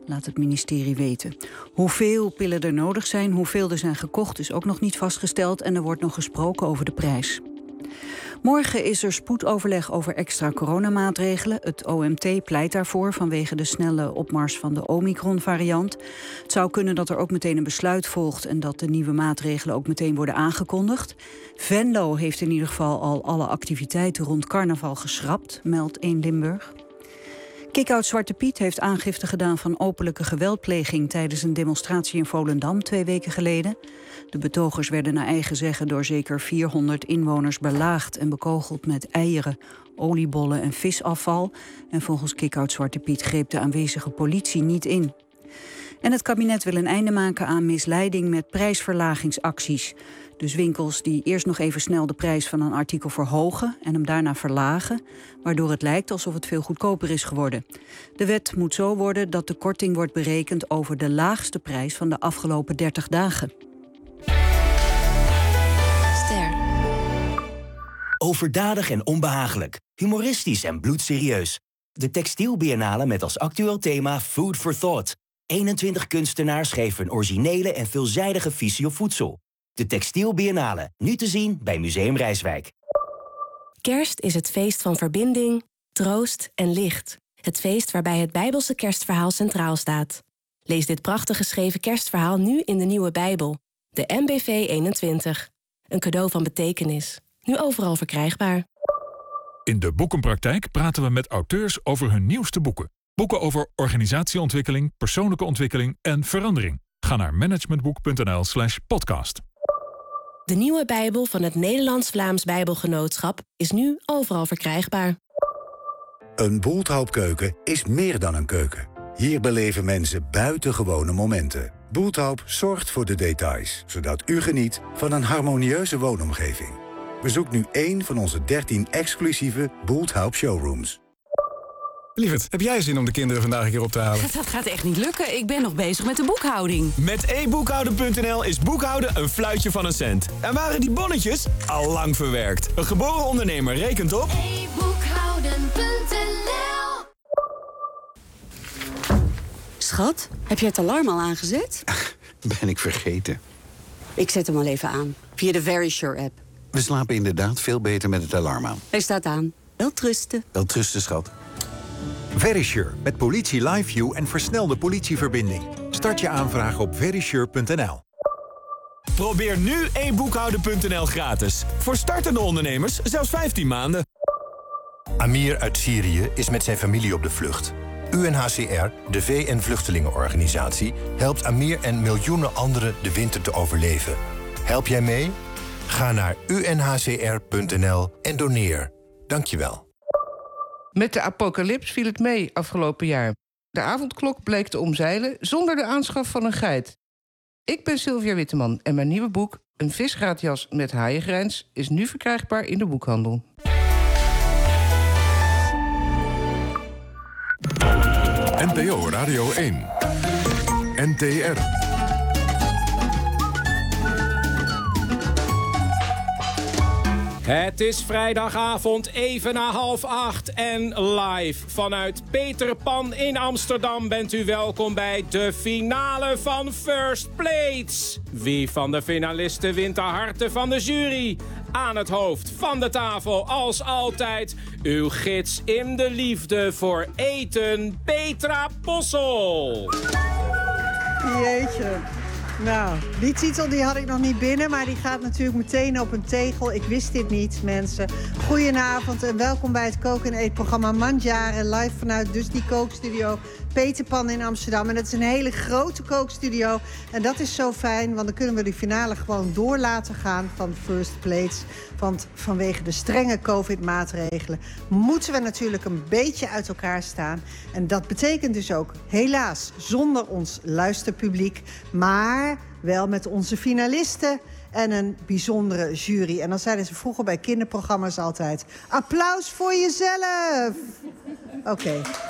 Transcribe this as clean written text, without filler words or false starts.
laat het ministerie weten. Hoeveel pillen er nodig zijn, hoeveel er zijn gekocht, is ook nog niet vastgesteld en er wordt nog gesproken over de prijs. Morgen is er spoedoverleg over extra coronamaatregelen. Het OMT pleit daarvoor vanwege de snelle opmars van de Omicron-variant. Het zou kunnen dat er ook meteen een besluit volgt en dat de nieuwe maatregelen ook meteen worden aangekondigd. Venlo heeft in ieder geval al alle activiteiten rond carnaval geschrapt, meldt 1 Limburg. Kick-out Zwarte Piet heeft aangifte gedaan van openlijke geweldpleging tijdens een demonstratie in Volendam 2 weken geleden. De betogers werden naar eigen zeggen door zeker 400 inwoners belaagd en bekogeld met eieren, oliebollen en visafval. En volgens Kick-out Zwarte Piet greep de aanwezige politie niet in. En het kabinet wil een einde maken aan misleiding met prijsverlagingsacties. Dus winkels die eerst nog even snel de prijs van een artikel verhogen en hem daarna verlagen, waardoor het lijkt alsof het veel goedkoper is geworden. De wet moet zo worden dat de korting wordt berekend over de laagste prijs van de afgelopen 30 dagen. Ster. Overdadig en onbehagelijk, humoristisch en bloedserieus. De Textielbiennale met als actueel thema Food for Thought. 21 kunstenaars geven een originele en veelzijdige visie op voedsel. De Textielbiennale, nu te zien bij Museum Rijswijk. Kerst is het feest van verbinding, troost en licht. Het feest waarbij het Bijbelse kerstverhaal centraal staat. Lees dit prachtig geschreven kerstverhaal nu in de nieuwe Bijbel. De MBV 21. Een cadeau van betekenis. Nu overal verkrijgbaar. In de Boekenpraktijk praten we met auteurs over hun nieuwste boeken. Boeken over organisatieontwikkeling, persoonlijke ontwikkeling en verandering. Ga naar managementboek.nl/podcast. De nieuwe Bijbel van het Nederlands-Vlaams Bijbelgenootschap is nu overal verkrijgbaar. Een Bulthoub-keuken is meer dan een keuken. Hier beleven mensen buitengewone momenten. Bulthoub zorgt voor de details, zodat u geniet van een harmonieuze woonomgeving. Bezoek nu één van onze 13 exclusieve Bulthoub showrooms. Lieverd, heb jij zin om de kinderen vandaag een keer op te halen? Dat gaat echt niet lukken. Ik ben nog bezig met de boekhouding. Met eboekhouden.nl is boekhouden een fluitje van een cent. En waren die bonnetjes al lang verwerkt. Een geboren ondernemer rekent op... eboekhouden.nl. Schat, heb je het alarm al aangezet? Ben ik vergeten. Ik zet hem al even aan, via de Verisure-app. We slapen inderdaad veel beter met het alarm aan. Hij staat aan. Welterusten. Welterusten, schat. Verisure, met politie LiveView en versnelde politieverbinding. Start je aanvraag op verisure.nl. Probeer nu eboekhouden.nl gratis. Voor startende ondernemers zelfs 15 maanden. Amir uit Syrië is met zijn familie op de vlucht. UNHCR, de VN-vluchtelingenorganisatie, helpt Amir en miljoenen anderen de winter te overleven. Help jij mee? Ga naar unhcr.nl en doneer. Dankjewel. Met de apocalyps viel het mee afgelopen jaar. De avondklok bleek te omzeilen zonder de aanschaf van een geit. Ik ben Sylvia Witteman en mijn nieuwe boek... Een visgraatjas met haaiengrijns is nu verkrijgbaar in de boekhandel. NPO Radio 1. NTR. Het is vrijdagavond even na 7:30 en live vanuit Peter Pan in Amsterdam bent u welkom bij de finale van First Plates. Wie van de finalisten wint de harten van de jury? Aan het hoofd van de tafel als altijd uw gids in de liefde voor eten, Petra Possel. Jeetje. Nou, die titel die had ik nog niet binnen, maar die gaat natuurlijk meteen op een tegel. Ik wist dit niet, mensen. Goedenavond en welkom bij het Koken en Eetprogramma Mandjaren. Live vanuit dus die kookstudio Peter Pan in Amsterdam. En dat is een hele grote kookstudio. En dat is zo fijn, want dan kunnen we de finale gewoon door laten gaan van First Plates. Want vanwege de strenge COVID-maatregelen moeten we natuurlijk een beetje uit elkaar staan. En dat betekent dus ook, helaas, zonder ons luisterpubliek, maar wel met onze finalisten en een bijzondere jury. En dan zeiden ze vroeger bij kinderprogramma's altijd: applaus voor jezelf! Oké.